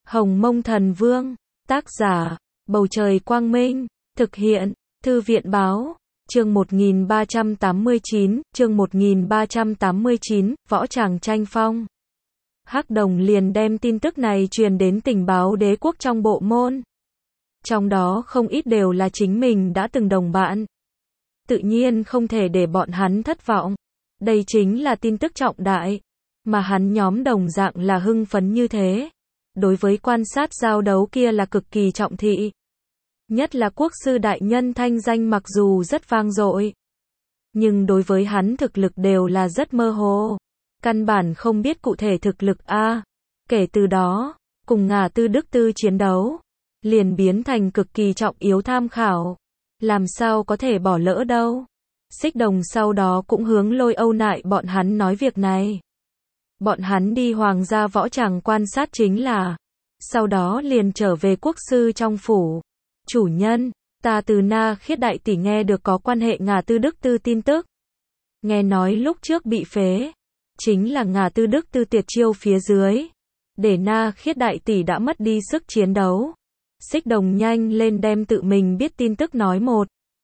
Hồng Mông Thần Vương, tác giả, Bầu Trời Quang Minh, thực hiện, Thư viện Báo, chương 1389, Võ Tràng Tranh Phong. Hắc Đồng liền đem tin tức này truyền đến tình báo đế quốc trong bộ môn. Trong đó không ít đều là chính mình đã từng đồng bạn. Tự nhiên không thể để bọn hắn thất vọng. Đây chính là tin tức trọng đại, mà hắn nhóm đồng dạng là hưng phấn như thế. Đối với quan sát giao đấu kia là cực kỳ trọng thị. Nhất là quốc sư đại nhân thanh danh mặc dù rất vang dội, nhưng đối với hắn thực lực đều là rất mơ hồ. Căn bản không biết cụ thể thực lực a. Kể từ đó, cùng Ngà Tư Đức Tư chiến đấu, liền biến thành cực kỳ trọng yếu tham khảo. Làm sao có thể bỏ lỡ đâu. Xích Đồng sau đó cũng hướng Lôi Âu Nại bọn hắn nói việc này. Bọn hắn đi Hoàng gia võ tràng quan sát chính là, sau đó liền trở về quốc sư trong phủ. Chủ nhân, ta từ Na Khiết đại tỷ nghe được có quan hệ Ngà Tư Đức Tư tin tức. Nghe nói lúc trước bị phế, chính là Ngà Tư Đức Tư tuyệt chiêu phía dưới, để Na Khiết đại tỷ đã mất đi sức chiến đấu. Xích Đồng nhanh lên đem tự mình biết tin tức nói một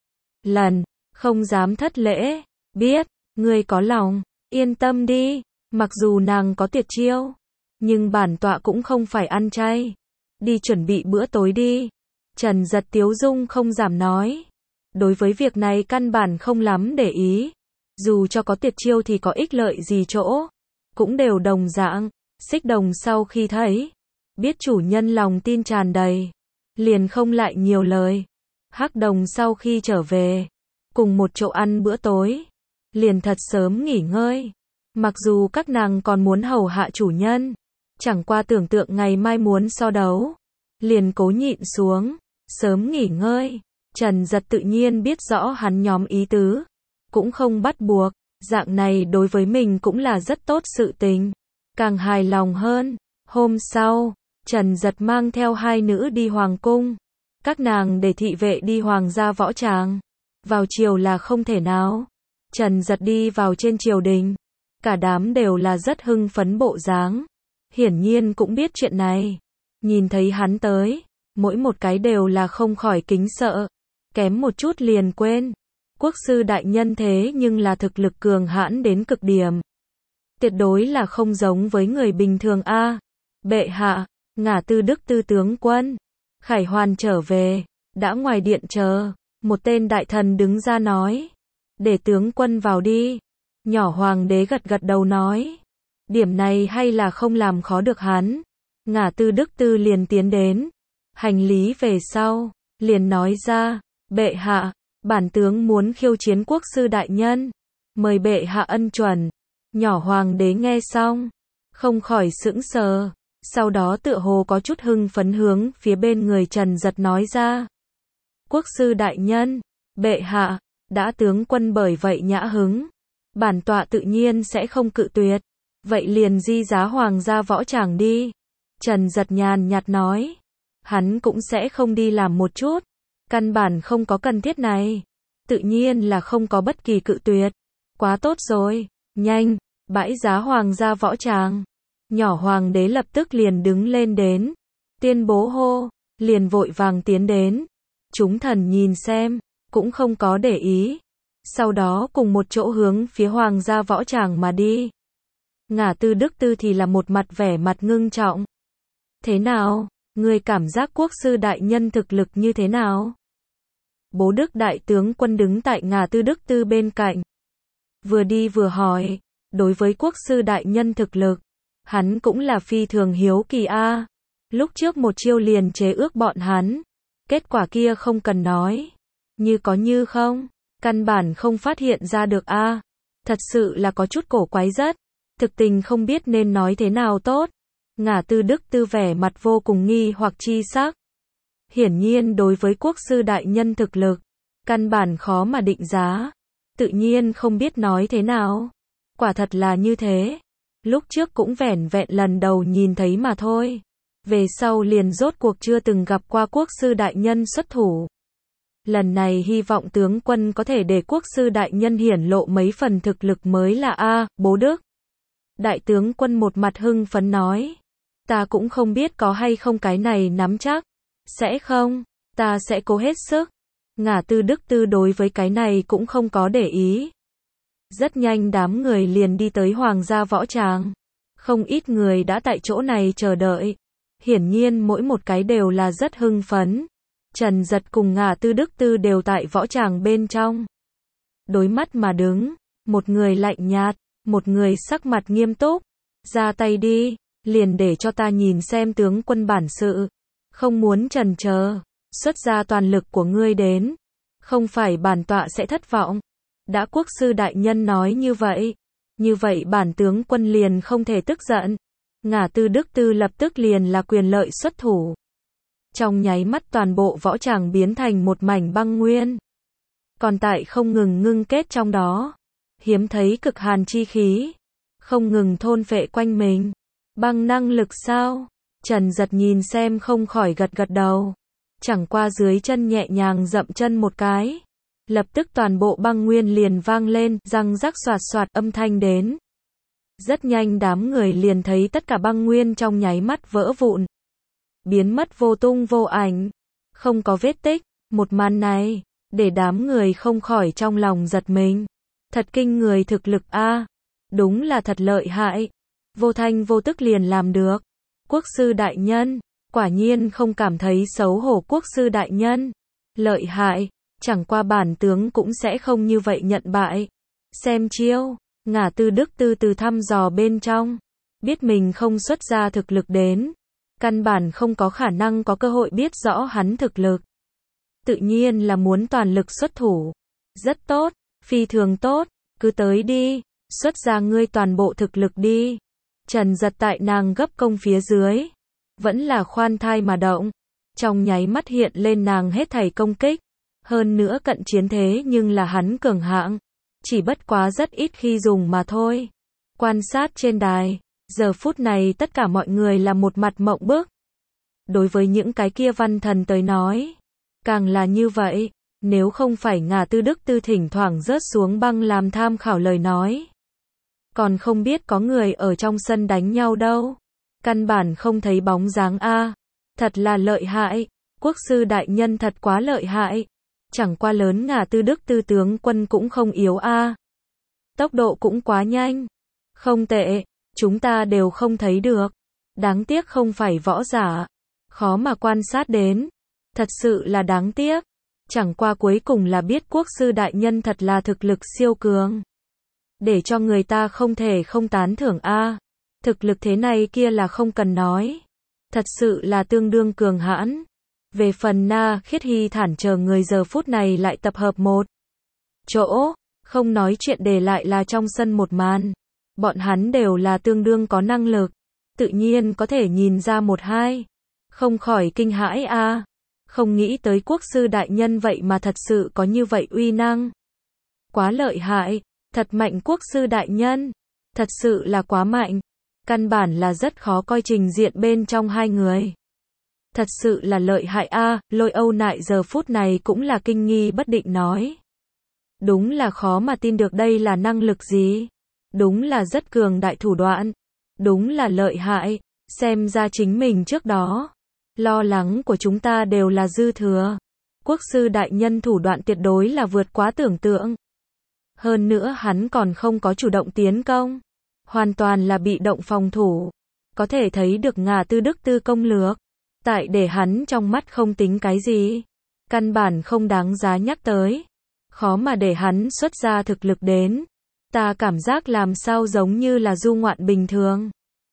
lần, không dám thất lễ. Biết, ngươi có lòng, yên tâm đi, mặc dù nàng có tuyệt chiêu, nhưng bản tọa cũng không phải ăn chay. Đi chuẩn bị bữa tối đi. Trần Giật tiếu dung không giảm nói. Đối với việc này căn bản không lắm để ý. Dù cho có tuyệt chiêu thì có ích lợi gì chỗ, cũng đều đồng dạng. Xích Đồng sau khi thấy, biết chủ nhân lòng tin tràn đầy, liền không lại nhiều lời. Hắc Đồng sau khi trở về, cùng một chỗ ăn bữa tối, liền thật sớm nghỉ ngơi. Mặc dù các nàng còn muốn hầu hạ chủ nhân, chẳng qua tưởng tượng ngày mai muốn so đấu, liền cố nhịn xuống, sớm nghỉ ngơi. Trần Giật tự nhiên biết rõ hắn nhóm ý tứ, cũng không bắt buộc, dạng này đối với mình cũng là rất tốt sự tình. Càng hài lòng hơn, hôm sau, Trần Giật mang theo hai nữ đi hoàng cung. Các nàng để thị vệ đi Hoàng gia võ tràng. Vào chiều là không thể nào. Trần Giật đi vào trên triều đình, cả đám đều là rất hưng phấn bộ dáng. Hiển nhiên cũng biết chuyện này. Nhìn thấy hắn tới, mỗi một cái đều là không khỏi kính sợ. Kém một chút liền quên. Quốc sư đại nhân thế nhưng là thực lực cường hãn đến cực điểm. Tuyệt đối là không giống với người bình thường a. Bệ hạ, Ngà Tư Đức Tư tướng quân, Khải Hoàn trở về, đã ngoài điện chờ. Một tên đại thần đứng ra nói. Để tướng quân vào đi. Nhỏ hoàng đế gật gật đầu nói. Điểm này hay là không làm khó được hắn. Ngà Tư Đức Tư liền tiến đến. Hành lý về sau, liền nói ra. Bệ hạ, bản tướng muốn khiêu chiến quốc sư đại nhân. Mời bệ hạ ân chuẩn. Nhỏ hoàng đế nghe xong, không khỏi sững sờ. Sau đó tựa hồ có chút hưng phấn hướng phía bên người Trần Giật nói ra. Quốc sư đại nhân, bệ hạ, đã tướng quân bởi vậy nhã hứng. Bản tọa tự nhiên sẽ không cự tuyệt. Vậy liền di giá Hoàng gia võ tràng đi. Trần Giật nhàn nhạt nói. Hắn cũng sẽ không đi làm một chút. Căn bản không có cần thiết này. Tự nhiên là không có bất kỳ cự tuyệt. Quá tốt rồi. Nhanh, bãi giá Hoàng gia võ tràng. Nhỏ hoàng đế lập tức liền đứng lên đến. Tuyên bố hô, liền vội vàng tiến đến. Chúng thần nhìn xem, cũng không có để ý. Sau đó cùng một chỗ hướng phía Hoàng gia võ tràng mà đi. Ngà Tư Đức Tư thì là một mặt vẻ mặt ngưng trọng. Thế nào, ngươi cảm giác quốc sư đại nhân thực lực như thế nào? Bố Đức đại tướng quân đứng tại Ngà Tư Đức Tư bên cạnh. Vừa đi vừa hỏi, đối với quốc sư đại nhân thực lực, hắn cũng là phi thường hiếu kỳ a. Lúc trước một chiêu liền chế ước bọn hắn. Kết quả kia không cần nói. Như có như không. Căn bản không phát hiện ra được a. Thật sự là có chút cổ quái rất. Thực tình không biết nên nói thế nào tốt. Ngà Tư Đức Tư vẻ mặt vô cùng nghi hoặc chi sắc. Hiển nhiên đối với quốc sư đại nhân thực lực, căn bản khó mà định giá. Tự nhiên không biết nói thế nào. Quả thật là như thế. Lúc trước cũng vẻn vẹn lần đầu nhìn thấy mà thôi. Về sau liền rốt cuộc chưa từng gặp qua quốc sư đại nhân xuất thủ. Lần này hy vọng tướng quân có thể để quốc sư đại nhân hiển lộ mấy phần thực lực mới là a. Bố Đức đại tướng quân một mặt hưng phấn nói. Ta cũng không biết có hay không cái này nắm chắc. Sẽ không, ta sẽ cố hết sức. Ngả Tư Đức Tư đối với cái này cũng không có để ý. Rất nhanh đám người liền đi tới Hoàng gia võ tràng. Không ít người đã tại chỗ này chờ đợi. Hiển nhiên mỗi một cái đều là rất hưng phấn. Trần Giật cùng Ngả Tư Đức Tư đều tại võ tràng bên trong. Đối mắt mà đứng, một người lạnh nhạt, một người sắc mặt nghiêm túc. Ra tay đi, liền để cho ta nhìn xem tướng quân bản sự. Không muốn chần chờ, xuất ra toàn lực của ngươi đến. Không phải bản tọa sẽ thất vọng. Đã quốc sư đại nhân nói như vậy bản tướng quân liền không thể tức giận. Ngả Tư Đức Tư lập tức liền là quyền lợi xuất thủ. Trong nháy mắt toàn bộ võ tràng biến thành một mảnh băng nguyên. Còn tại không ngừng ngưng kết trong đó. Hiếm thấy cực hàn chi khí. Không ngừng thôn phệ quanh mình. Băng năng lực sao? Trần Giật nhìn xem không khỏi gật gật đầu. Chẳng qua dưới chân nhẹ nhàng dậm chân một cái. Lập tức toàn bộ băng nguyên liền vang lên, răng rắc xoạt xoạt âm thanh đến. Rất nhanh đám người liền thấy tất cả băng nguyên trong nháy mắt vỡ vụn. Biến mất vô tung vô ảnh. Không có vết tích. Một màn này, để đám người không khỏi trong lòng giật mình. Thật kinh người thực lực a, đúng là thật lợi hại. Vô thanh vô tức liền làm được. Quốc sư đại nhân, quả nhiên không cảm thấy xấu hổ quốc sư đại nhân. Lợi hại, chẳng qua bản tướng cũng sẽ không như vậy nhận bại. Xem chiêu, Ngả Tư Đức Tư từ thăm dò bên trong. Biết mình không xuất ra thực lực đến. Căn bản không có khả năng có cơ hội biết rõ hắn thực lực. Tự nhiên là muốn toàn lực xuất thủ. Rất tốt, phi thường tốt, cứ tới đi, xuất ra ngươi toàn bộ thực lực đi. Trần Giật tại nàng gấp công phía dưới. Vẫn là khoan thai mà động. Trong nháy mắt hiện lên nàng hết thảy công kích. Hơn nữa cận chiến thế nhưng là hắn cường hạng. Chỉ bất quá rất ít khi dùng mà thôi. Quan sát trên đài. Giờ phút này tất cả mọi người là một mặt mộng bức. Đối với những cái kia văn thần tới nói. Càng là như vậy. Nếu không phải Ngả Tư Đức Tư thỉnh thoảng rớt xuống băng làm tham khảo lời nói. Còn không biết có người ở trong sân đánh nhau đâu. Căn bản không thấy bóng dáng a. Thật là lợi hại. Quốc sư đại nhân thật quá lợi hại. Chẳng qua lớn Ngả Tư Đức Tư tướng quân cũng không yếu a. Tốc độ cũng quá nhanh. Không tệ, chúng ta đều không thấy được. Đáng tiếc không phải võ giả. Khó mà quan sát đến. Thật sự là đáng tiếc. Chẳng qua cuối cùng là biết quốc sư đại nhân thật là thực lực siêu cường. Để cho người ta không thể không tán thưởng a. Thực lực thế này kia là không cần nói. Thật sự là tương đương cường hãn. Về phần Na Khiết Hy thản chờ người giờ phút này lại tập hợp một chỗ, không nói chuyện để lại là trong sân một màn. Bọn hắn đều là tương đương có năng lực. Tự nhiên có thể nhìn ra một hai. Không khỏi kinh hãi a. Không nghĩ tới quốc sư đại nhân vậy mà thật sự có như vậy uy năng. Quá lợi hại. Thật mạnh quốc sư đại nhân. Thật sự là quá mạnh. Căn bản là rất khó coi trình diện bên trong hai người. Thật sự là lợi hại a. Lôi Âu Nại giờ phút này cũng là kinh nghi bất định nói. Đúng là khó mà tin được đây là năng lực gì. Đúng là rất cường đại thủ đoạn. Đúng là lợi hại. Xem ra chính mình trước đó. Lo lắng của chúng ta đều là dư thừa. Quốc sư đại nhân thủ đoạn tuyệt đối là vượt quá tưởng tượng. Hơn nữa hắn còn không có chủ động tiến công. Hoàn toàn là bị động phòng thủ. Có thể thấy được Ngả Tư Đức Tư công lược. Tại để hắn trong mắt không tính cái gì. Căn bản không đáng giá nhắc tới. Khó mà để hắn xuất ra thực lực đến. Ta cảm giác làm sao giống như là du ngoạn bình thường.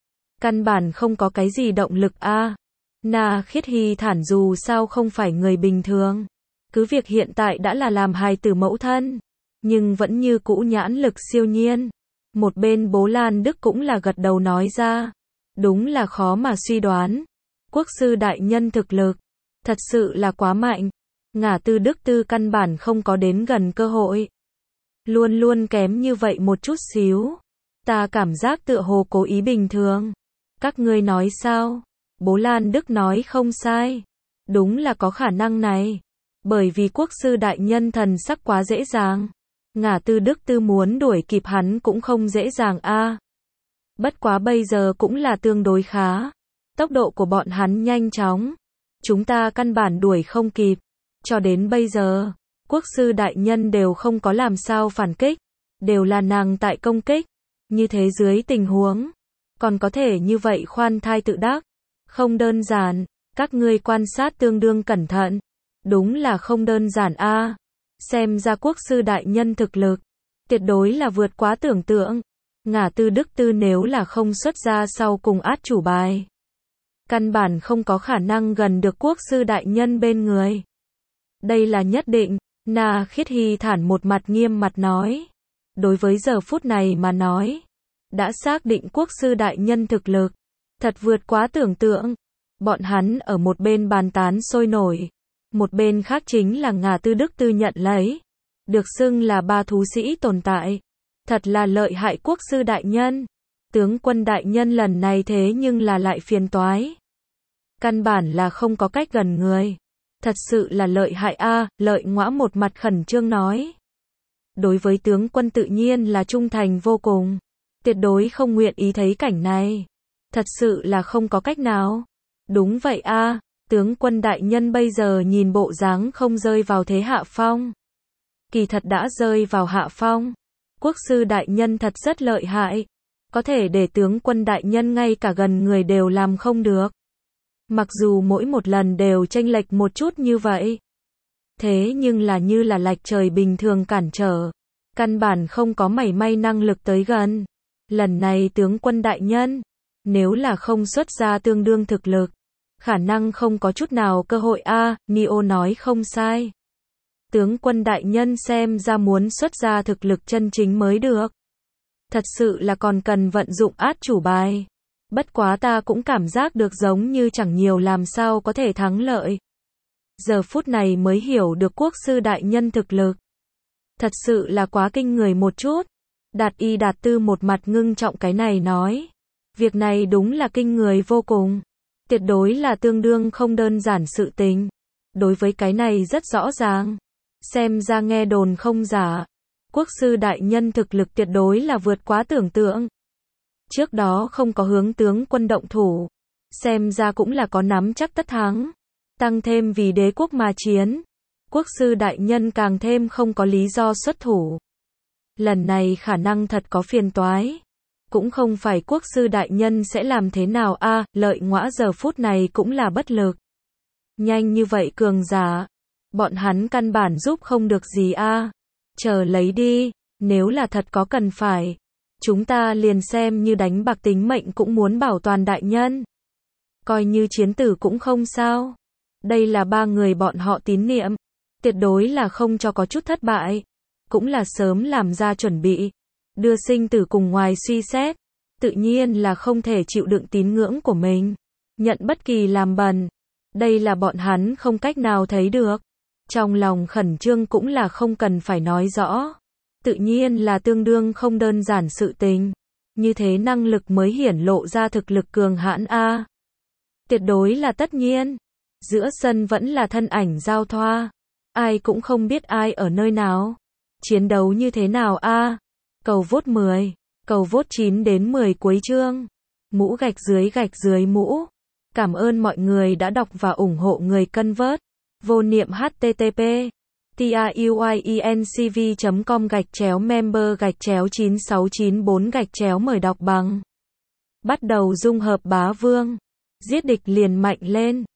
Căn bản không có cái gì động lực a. Na Khiết Hy thản dù sao không phải người bình thường. Cứ việc hiện tại đã là làm hài tử mẫu thân. Nhưng vẫn như cũ nhãn lực siêu nhiên. Một bên Bố Lan Đức cũng là gật đầu nói ra. Đúng là khó mà suy đoán. Quốc sư đại nhân thực lực. Thật sự là quá mạnh. Ngả Tư Đức Tư căn bản không có đến gần cơ hội. Luôn luôn kém như vậy một chút xíu. Ta cảm giác tựa hồ cố ý bình thường. Các ngươi nói sao? Bố Lan Đức nói không sai. Đúng là có khả năng này. Bởi vì quốc sư đại nhân thần sắc quá dễ dàng. Ngả Tư Đức Tư muốn đuổi kịp hắn cũng không dễ dàng a. Bất quá bây giờ cũng là tương đối khá. Tốc độ của bọn hắn nhanh chóng. Chúng ta căn bản đuổi không kịp. Cho đến bây giờ, quốc sư đại nhân đều không có làm sao phản kích. Đều là nàng tại công kích. Như thế dưới tình huống, còn có thể như vậy khoan thai tự đắc. Không đơn giản, các ngươi quan sát tương đương cẩn thận. Đúng là không đơn giản a. Xem ra quốc sư đại nhân thực lực, tuyệt đối là vượt quá tưởng tượng. Ngả Tư Đức Tư nếu là không xuất ra sau cùng át chủ bài, căn bản không có khả năng gần được quốc sư đại nhân bên người. Đây là nhất định, Na Khiết Hy thản một mặt nghiêm mặt nói. Đối với giờ phút này mà nói, đã xác định quốc sư đại nhân thực lực, thật vượt quá tưởng tượng. Bọn hắn ở một bên bàn tán sôi nổi, một bên khác chính là Ngả Tư Đức Tư nhận lấy, được xưng là ba thú sĩ tồn tại. Thật là lợi hại quốc sư đại nhân. Tướng quân đại nhân lần này thế nhưng là lại phiền toái. Căn bản là không có cách gần người. Thật sự là lợi hại a. Lợi Ngõa một mặt khẩn trương nói. Đối với tướng quân tự nhiên là trung thành vô cùng. Tuyệt đối không nguyện ý thấy cảnh này. Thật sự là không có cách nào. Đúng vậy a. Tướng quân đại nhân bây giờ nhìn bộ dáng không rơi vào thế hạ phong. Kỳ thật đã rơi vào hạ phong. Quốc sư đại nhân thật rất lợi hại. Có thể để tướng quân đại nhân ngay cả gần người đều làm không được. Mặc dù mỗi một lần đều chênh lệch một chút như vậy. Thế nhưng là như là lệch trời bình thường cản trở. Căn bản không có mảy may năng lực tới gần. Lần này tướng quân đại nhân, nếu là không xuất ra tương đương thực lực, khả năng không có chút nào cơ hội a. Nio nói không sai. Tướng quân đại nhân xem ra muốn xuất ra thực lực chân chính mới được. Thật sự là còn cần vận dụng át chủ bài. Bất quá ta cũng cảm giác được giống như chẳng nhiều làm sao có thể thắng lợi. Giờ phút này mới hiểu được quốc sư đại nhân thực lực. Thật sự là quá kinh người một chút. Đạt Y Đạt Tư một mặt ngưng trọng cái này nói. Việc này đúng là kinh người vô cùng. Tuyệt đối là tương đương không đơn giản sự tình. Đối với cái này rất rõ ràng. Xem ra nghe đồn không giả. Quốc sư đại nhân thực lực tuyệt đối là vượt quá tưởng tượng. Trước đó không có hướng tướng quân động thủ. Xem ra cũng là có nắm chắc tất thắng. Tăng thêm vì đế quốc mà chiến. Quốc sư đại nhân càng thêm không có lý do xuất thủ. Lần này khả năng thật có phiền toái. Cũng không phải quốc sư đại nhân sẽ làm thế nào a. Lợi Ngõa giờ phút này cũng là bất lực. Nhanh như vậy cường giả. Bọn hắn căn bản giúp không được gì a. Chờ lấy đi, nếu là thật có cần phải. Chúng ta liền xem như đánh bạc tính mệnh cũng muốn bảo toàn đại nhân. Coi như chiến tử cũng không sao. Đây là ba người bọn họ tín niệm. Tuyệt đối là không cho có chút thất bại. Cũng là sớm làm ra chuẩn bị. Đưa sinh tử cùng ngoài suy xét. Tự nhiên là không thể chịu đựng tín ngưỡng của mình. Nhận bất kỳ làm bần. Đây là bọn hắn không cách nào thấy được. Trong lòng khẩn trương cũng là không cần phải nói rõ. Tự nhiên là tương đương không đơn giản sự tình. Như thế năng lực mới hiển lộ ra thực lực cường hãn a. Tuyệt đối là tất nhiên. Giữa sân vẫn là thân ảnh giao thoa. Ai cũng không biết ai ở nơi nào. Chiến đấu như thế nào a. Cầu vote 10. Cầu vote 9 đến 10 cuối chương. Mũ gạch dưới mũ. Cảm ơn mọi người đã đọc và ủng hộ người cân vớt. Vô niệm http tiuyecom/member/9694 mời đọc bằng. Bắt đầu dung hợp bá vương. Giết địch liền mạnh lên.